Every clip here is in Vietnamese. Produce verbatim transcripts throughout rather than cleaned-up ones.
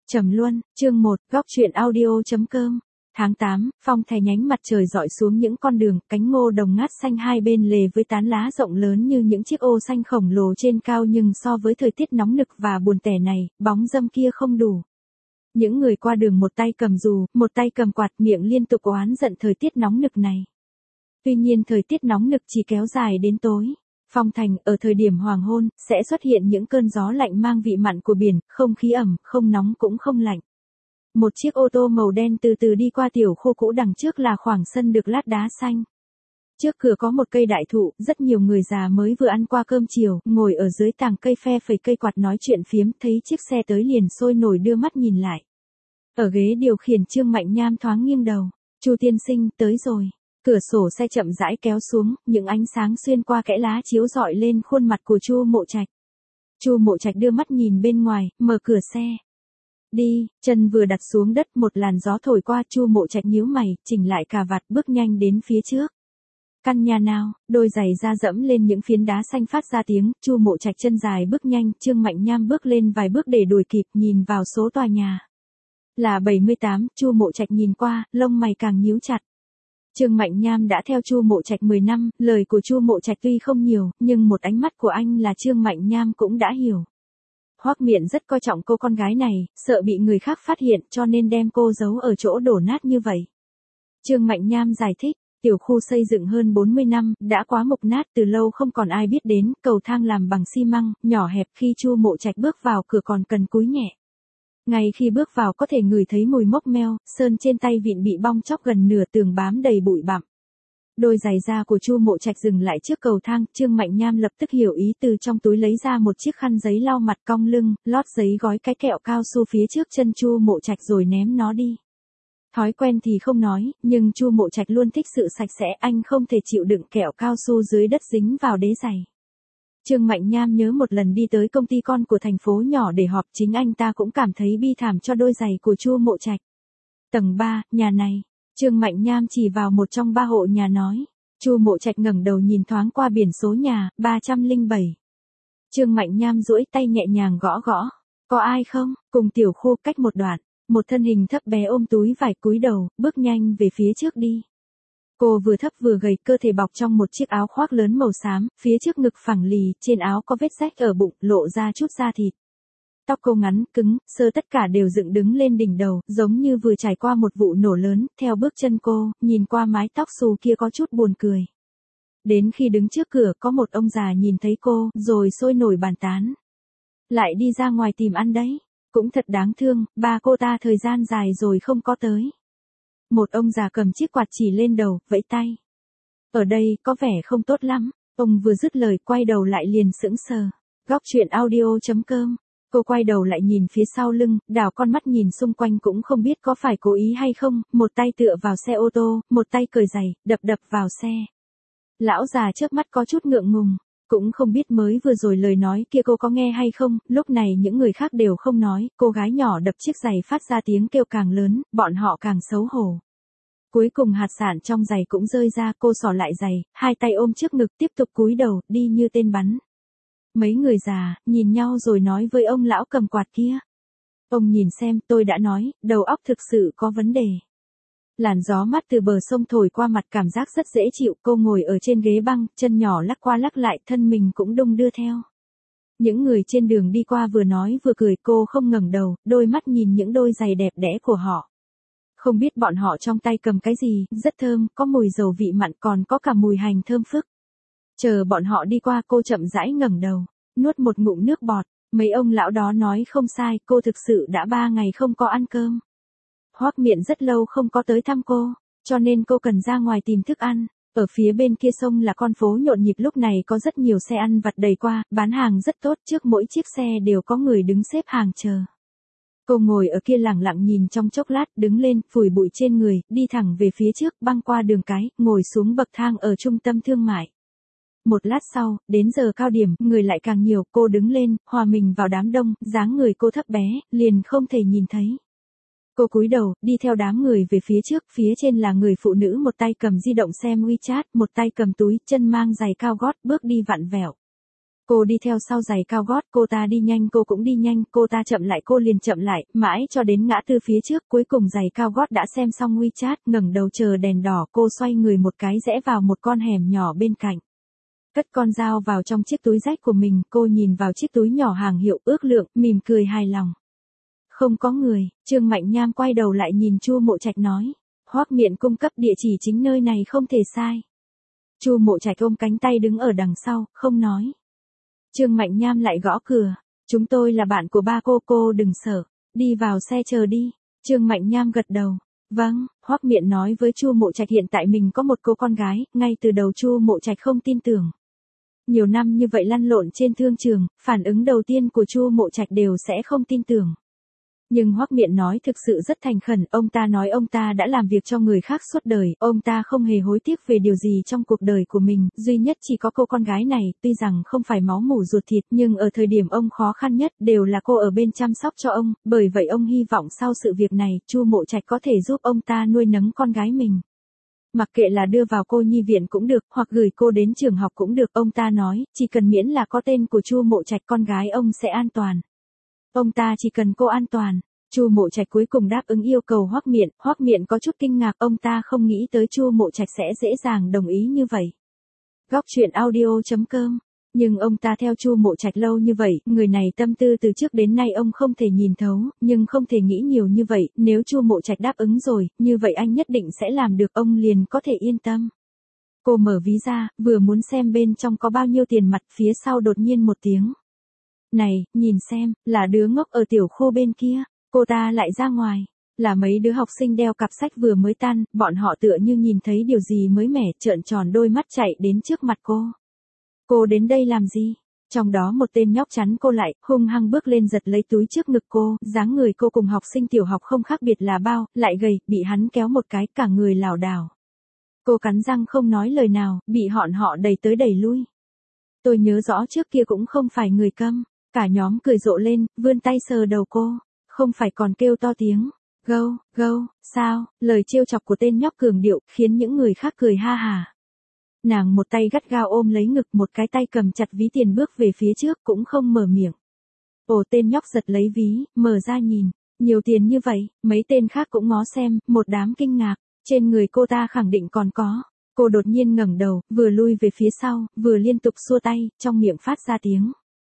Trầm Luân, chương một, góc truyện audio.com. Tháng tám, phong thè nhánh mặt trời dọi xuống những con đường, cánh ngô đồng ngát xanh hai bên lề với tán lá rộng lớn như những chiếc ô xanh khổng lồ trên cao, nhưng so với thời tiết nóng nực và buồn tẻ này, bóng râm kia không đủ. Những người qua đường một tay cầm dù, một tay cầm quạt, miệng liên tục oán giận thời tiết nóng nực này. Tuy nhiên thời tiết nóng nực chỉ kéo dài đến tối. Phong thành, ở thời điểm hoàng hôn, sẽ xuất hiện những cơn gió lạnh mang vị mặn của biển, không khí ẩm, không nóng cũng không lạnh. Một chiếc ô tô màu đen từ từ đi qua tiểu khu cũ, đằng trước là khoảng sân được lát đá xanh. Trước cửa có một cây đại thụ, rất nhiều người già mới vừa ăn qua cơm chiều, ngồi ở dưới tàng cây phe phẩy cây quạt nói chuyện phiếm, thấy chiếc xe tới liền sôi nổi đưa mắt nhìn lại. Ở ghế điều khiển Trương Mạnh Nham thoáng nghiêng đầu. Chu tiên sinh, tới rồi. Cửa sổ xe chậm rãi kéo xuống, những ánh sáng xuyên qua kẽ lá chiếu rọi lên khuôn mặt của Chu Mộ Trạch. Chu Mộ Trạch đưa mắt nhìn bên ngoài, mở cửa xe. Đi, chân vừa đặt xuống đất, một làn gió thổi qua, Chu Mộ Trạch nhíu mày, chỉnh lại cà vạt, bước nhanh đến phía trước. Căn nhà nào? Đôi giày da dẫm lên những phiến đá xanh phát ra tiếng, Chu Mộ Trạch chân dài bước nhanh, Trương Mạnh Nham bước lên vài bước để đuổi kịp, nhìn vào số tòa nhà. Là bảy mươi tám, Chu Mộ Trạch nhìn qua, lông mày càng nhíu chặt. Trương Mạnh Nham đã theo Chu Mộ Trạch mười năm, lời của Chu Mộ Trạch tuy không nhiều, nhưng một ánh mắt của anh là Trương Mạnh Nham cũng đã hiểu. Hoắc Miện rất coi trọng cô con gái này, sợ bị người khác phát hiện cho nên đem cô giấu ở chỗ đổ nát như vậy. Trương Mạnh Nham giải thích, tiểu khu xây dựng hơn bốn mươi năm, đã quá mục nát, từ lâu không còn ai biết đến, cầu thang làm bằng xi măng, nhỏ hẹp, khi Chu Mộ Trạch bước vào cửa còn cần cúi nhẹ. Ngay khi bước vào có thể ngửi thấy mùi mốc meo, sơn trên tay vịn bị bong chóc gần nửa, tường bám đầy bụi bặm. Đôi giày da của Chu Mộ Trạch dừng lại trước cầu thang, Trương Mạnh Nham lập tức hiểu ý, từ trong túi lấy ra một chiếc khăn giấy lau mặt, cong lưng, lót giấy gói cái kẹo cao su phía trước chân Chu Mộ Trạch rồi ném nó đi. Thói quen thì không nói, nhưng Chu Mộ Trạch luôn thích sự sạch sẽ, anh không thể chịu đựng kẹo cao su dưới đất dính vào đế giày. Trương Mạnh Nham nhớ một lần đi tới công ty con của thành phố nhỏ để họp, chính anh ta cũng cảm thấy bi thảm cho đôi giày của Chu Mộ Trạch. Tầng ba, nhà này. Trương Mạnh Nham chỉ vào một trong ba hộ nhà nói. Chu Mộ Trạch ngẩng đầu nhìn thoáng qua biển số nhà, ba không bảy. Trương Mạnh Nham duỗi tay nhẹ nhàng gõ gõ. Có ai không? Cùng tiểu khu cách một đoạn, một thân hình thấp bé ôm túi vải cúi đầu, bước nhanh về phía trước đi. Cô vừa thấp vừa gầy, cơ thể bọc trong một chiếc áo khoác lớn màu xám, phía trước ngực phẳng lì, trên áo có vết rách ở bụng, lộ ra chút da thịt. Tóc cô ngắn, cứng, sơ tất cả đều dựng đứng lên đỉnh đầu, giống như vừa trải qua một vụ nổ lớn, theo bước chân cô, nhìn qua mái tóc xù kia có chút buồn cười. Đến khi đứng trước cửa, có một ông già nhìn thấy cô, rồi sôi nổi bàn tán. Lại đi ra ngoài tìm ăn đấy. Cũng thật đáng thương, ba cô ta thời gian dài rồi không có tới. Một ông già cầm chiếc quạt chỉ lên đầu, vẫy tay. Ở đây, có vẻ không tốt lắm. Ông vừa dứt lời, quay đầu lại liền sững sờ. Góc truyện audio.com. Cô quay đầu lại nhìn phía sau lưng, đảo con mắt nhìn xung quanh cũng không biết có phải cố ý hay không, một tay tựa vào xe ô tô, một tay cởi giày, đập đập vào xe. Lão già trước mắt có chút ngượng ngùng, cũng không biết mới vừa rồi lời nói kia cô có nghe hay không, lúc này những người khác đều không nói, cô gái nhỏ đập chiếc giày phát ra tiếng kêu càng lớn, bọn họ càng xấu hổ. Cuối cùng hạt sản trong giày cũng rơi ra, cô xỏ lại giày, hai tay ôm trước ngực tiếp tục cúi đầu, đi như tên bắn. Mấy người già, nhìn nhau rồi nói với ông lão cầm quạt kia. Ông nhìn xem, tôi đã nói, đầu óc thực sự có vấn đề. Làn gió mát từ bờ sông thổi qua mặt, cảm giác rất dễ chịu, cô ngồi ở trên ghế băng, chân nhỏ lắc qua lắc lại, thân mình cũng đung đưa theo. Những người trên đường đi qua vừa nói vừa cười, cô không ngẩng đầu, đôi mắt nhìn những đôi giày đẹp đẽ của họ. Không biết bọn họ trong tay cầm cái gì, rất thơm, có mùi dầu vị mặn, còn có cả mùi hành thơm phức. Chờ bọn họ đi qua, cô chậm rãi ngẩng đầu, nuốt một ngụm nước bọt, mấy ông lão đó nói không sai, cô thực sự đã ba ngày không có ăn cơm. Hoắc Miện rất lâu không có tới thăm cô, cho nên cô cần ra ngoài tìm thức ăn. Ở phía bên kia sông là con phố nhộn nhịp, lúc này có rất nhiều xe ăn vặt đầy qua, bán hàng rất tốt, trước mỗi chiếc xe đều có người đứng xếp hàng chờ. Cô ngồi ở kia lẳng lặng nhìn trong chốc lát, đứng lên, phủi bụi trên người, đi thẳng về phía trước, băng qua đường cái, ngồi xuống bậc thang ở trung tâm thương mại. Một lát sau, đến giờ cao điểm, người lại càng nhiều, cô đứng lên, hòa mình vào đám đông, dáng người cô thấp bé, liền không thể nhìn thấy. Cô cúi đầu, đi theo đám người về phía trước, phía trên là người phụ nữ một tay cầm di động xem WeChat, một tay cầm túi, chân mang giày cao gót, bước đi vặn vẹo. Cô đi theo sau giày cao gót, cô ta đi nhanh cô cũng đi nhanh, cô ta chậm lại cô liền chậm lại, mãi cho đến ngã tư phía trước, cuối cùng giày cao gót đã xem xong WeChat, ngẩng đầu chờ đèn đỏ, cô xoay người một cái rẽ vào một con hẻm nhỏ bên cạnh. Cất con dao vào trong chiếc túi rách của mình, cô nhìn vào chiếc túi nhỏ hàng hiệu ước lượng, mỉm cười hài lòng. Không có người, Trương Mạnh Nham quay đầu lại nhìn Chu Mộ Trạch nói, Hoắc Miện cung cấp địa chỉ chính nơi này không thể sai. Chu Mộ Trạch ôm cánh tay đứng ở đằng sau, không nói. Trương Mạnh Nham lại gõ cửa, chúng tôi là bạn của ba cô, cô đừng sợ, đi vào xe chờ đi. Trương Mạnh Nham gật đầu, vâng. Hoắc Miện nói với Chu Mộ Trạch hiện tại mình có một cô con gái, ngay từ đầu Chu Mộ Trạch không tin tưởng. Nhiều năm như vậy lăn lộn trên thương trường, phản ứng đầu tiên của Chu Mộ Trạch đều sẽ không tin tưởng. Nhưng Hoắc Miện nói thực sự rất thành khẩn, ông ta nói ông ta đã làm việc cho người khác suốt đời, ông ta không hề hối tiếc về điều gì trong cuộc đời của mình, duy nhất chỉ có cô con gái này, tuy rằng không phải máu mủ ruột thịt, nhưng ở thời điểm ông khó khăn nhất, đều là cô ở bên chăm sóc cho ông, bởi vậy ông hy vọng sau sự việc này, Chu Mộ Trạch có thể giúp ông ta nuôi nấng con gái mình. Mặc kệ là đưa vào cô nhi viện cũng được, hoặc gửi cô đến trường học cũng được, ông ta nói, chỉ cần miễn là có tên của Chu Mộ Trạch con gái ông sẽ an toàn. Ông ta chỉ cần cô an toàn. Chu Mộ Trạch cuối cùng đáp ứng yêu cầu Hoắc Miện, Hoắc Miện có chút kinh ngạc, ông ta không nghĩ tới Chu Mộ Trạch sẽ dễ dàng đồng ý như vậy. Góc truyện audio chấm com. Nhưng ông ta theo Chu Mộ Trạch lâu như vậy, người này tâm tư từ trước đến nay ông không thể nhìn thấu, nhưng không thể nghĩ nhiều như vậy, nếu Chu Mộ Trạch đáp ứng rồi, như vậy anh nhất định sẽ làm được, ông liền có thể yên tâm. Cô mở ví ra, vừa muốn xem bên trong có bao nhiêu tiền mặt, phía sau đột nhiên một tiếng. Này, nhìn xem, là đứa ngốc ở tiểu khu bên kia. Cô ta lại ra ngoài, là mấy đứa học sinh đeo cặp sách vừa mới tan, bọn họ tựa như nhìn thấy điều gì mới mẻ, trợn tròn đôi mắt chạy đến trước mặt cô. Cô đến đây làm gì? Trong đó một tên nhóc chắn cô lại, hung hăng bước lên giật lấy túi trước ngực cô, dáng người cô cùng học sinh tiểu học không khác biệt là bao, lại gầy, bị hắn kéo một cái, cả người lảo đảo. Cô cắn răng không nói lời nào, bị họn họ đẩy tới đẩy lui. Tôi nhớ rõ trước kia cũng không phải người câm, cả nhóm cười rộ lên, vươn tay sờ đầu cô. Không phải còn kêu to tiếng, gâu, gâu, sao, lời trêu chọc của tên nhóc cường điệu, khiến những người khác cười ha hà. Nàng một tay gắt gao ôm lấy ngực, một cái tay cầm chặt ví tiền bước về phía trước, cũng không mở miệng. Ồ, tên nhóc giật lấy ví, mở ra nhìn, nhiều tiền như vậy, mấy tên khác cũng ngó xem, một đám kinh ngạc, trên người cô ta khẳng định còn có. Cô đột nhiên ngẩng đầu, vừa lui về phía sau, vừa liên tục xua tay, trong miệng phát ra tiếng.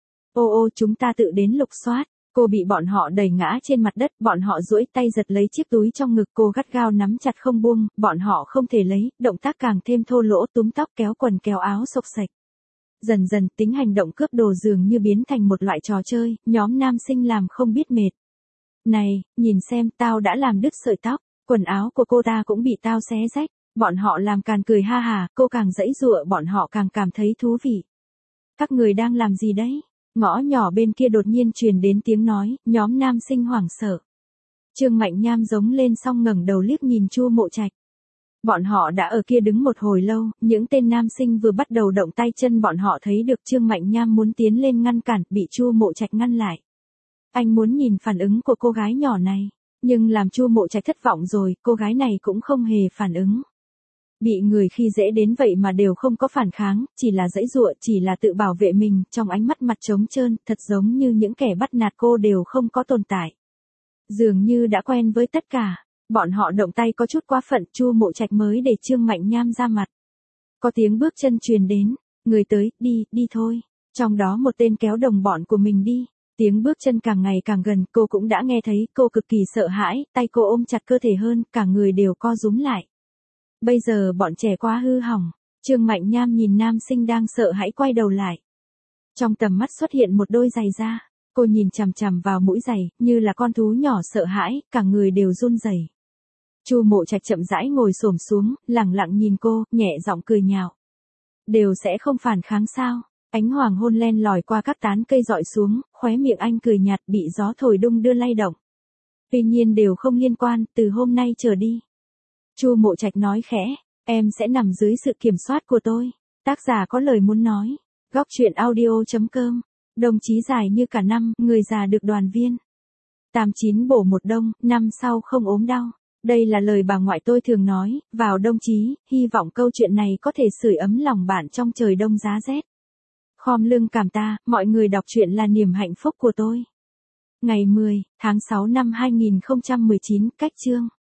Ô ô, chúng ta tự đến lục soát. Cô bị bọn họ đẩy ngã trên mặt đất, bọn họ duỗi tay giật lấy chiếc túi trong ngực cô gắt gao nắm chặt không buông, bọn họ không thể lấy, động tác càng thêm thô lỗ, túm tóc kéo quần kéo áo xộc xệch. Dần dần tính hành động cướp đồ dường như biến thành một loại trò chơi, nhóm nam sinh làm không biết mệt. Này, nhìn xem, tao đã làm đứt sợi tóc, quần áo của cô ta cũng bị tao xé rách, bọn họ làm càng cười ha hà, cô càng giãy giụa, bọn họ càng cảm thấy thú vị. Các người đang làm gì đấy? Ngõ nhỏ bên kia đột nhiên truyền đến tiếng nói, nhóm nam sinh hoảng sợ. Trương Mạnh Nham giống lên xong ngẩng đầu liếc nhìn Chu Mộ Trạch. Bọn họ đã ở kia đứng một hồi lâu, những tên nam sinh vừa bắt đầu động tay chân, bọn họ thấy được Trương Mạnh Nham muốn tiến lên ngăn cản, bị Chu Mộ Trạch ngăn lại. Anh muốn nhìn phản ứng của cô gái nhỏ này, nhưng làm Chu Mộ Trạch thất vọng rồi, cô gái này cũng không hề phản ứng. Bị người khi dễ đến vậy mà đều không có phản kháng, chỉ là giãy giụa, chỉ là tự bảo vệ mình, trong ánh mắt mặt trống trơn, thật giống như những kẻ bắt nạt cô đều không có tồn tại. Dường như đã quen với tất cả, bọn họ động tay có chút quá phận, Chu Mộ Trạch mới để Trương Mạnh Nham ra mặt. Có tiếng bước chân truyền đến, người tới, đi, đi thôi. Trong đó một tên kéo đồng bọn của mình đi. Tiếng bước chân càng ngày càng gần, cô cũng đã nghe thấy, cô cực kỳ sợ hãi, tay cô ôm chặt cơ thể hơn, cả người đều co rúm lại. Bây giờ bọn trẻ quá hư hỏng, Trương Mạnh Nham nhìn nam sinh đang sợ hãi quay đầu lại. Trong tầm mắt xuất hiện một đôi giày da, cô nhìn chằm chằm vào mũi giày, như là con thú nhỏ sợ hãi, cả người đều run rẩy. Chu Mộ Trạch chậm rãi ngồi xổm xuống, lẳng lặng nhìn cô, nhẹ giọng cười nhạo. Đều sẽ không phản kháng sao? Ánh hoàng hôn len lỏi qua các tán cây dọi xuống, khóe miệng anh cười nhạt bị gió thổi đung đưa lay động. Tuy nhiên đều không liên quan, từ hôm nay trở đi. Chu Mộ Trạch nói khẽ, em sẽ nằm dưới sự kiểm soát của tôi. Tác giả có lời muốn nói. Góc truyện audio chấm com. Đồng chí dài như cả năm, người già được đoàn viên. Tám chín bổ một đông, năm sau không ốm đau. Đây là lời bà ngoại tôi thường nói, vào đông chí, hy vọng câu chuyện này có thể sưởi ấm lòng bạn trong trời đông giá rét. Khom lưng cảm ta, mọi người đọc truyện là niềm hạnh phúc của tôi. Ngày mười tháng sáu năm hai nghìn không trăm mười chín, cách chương.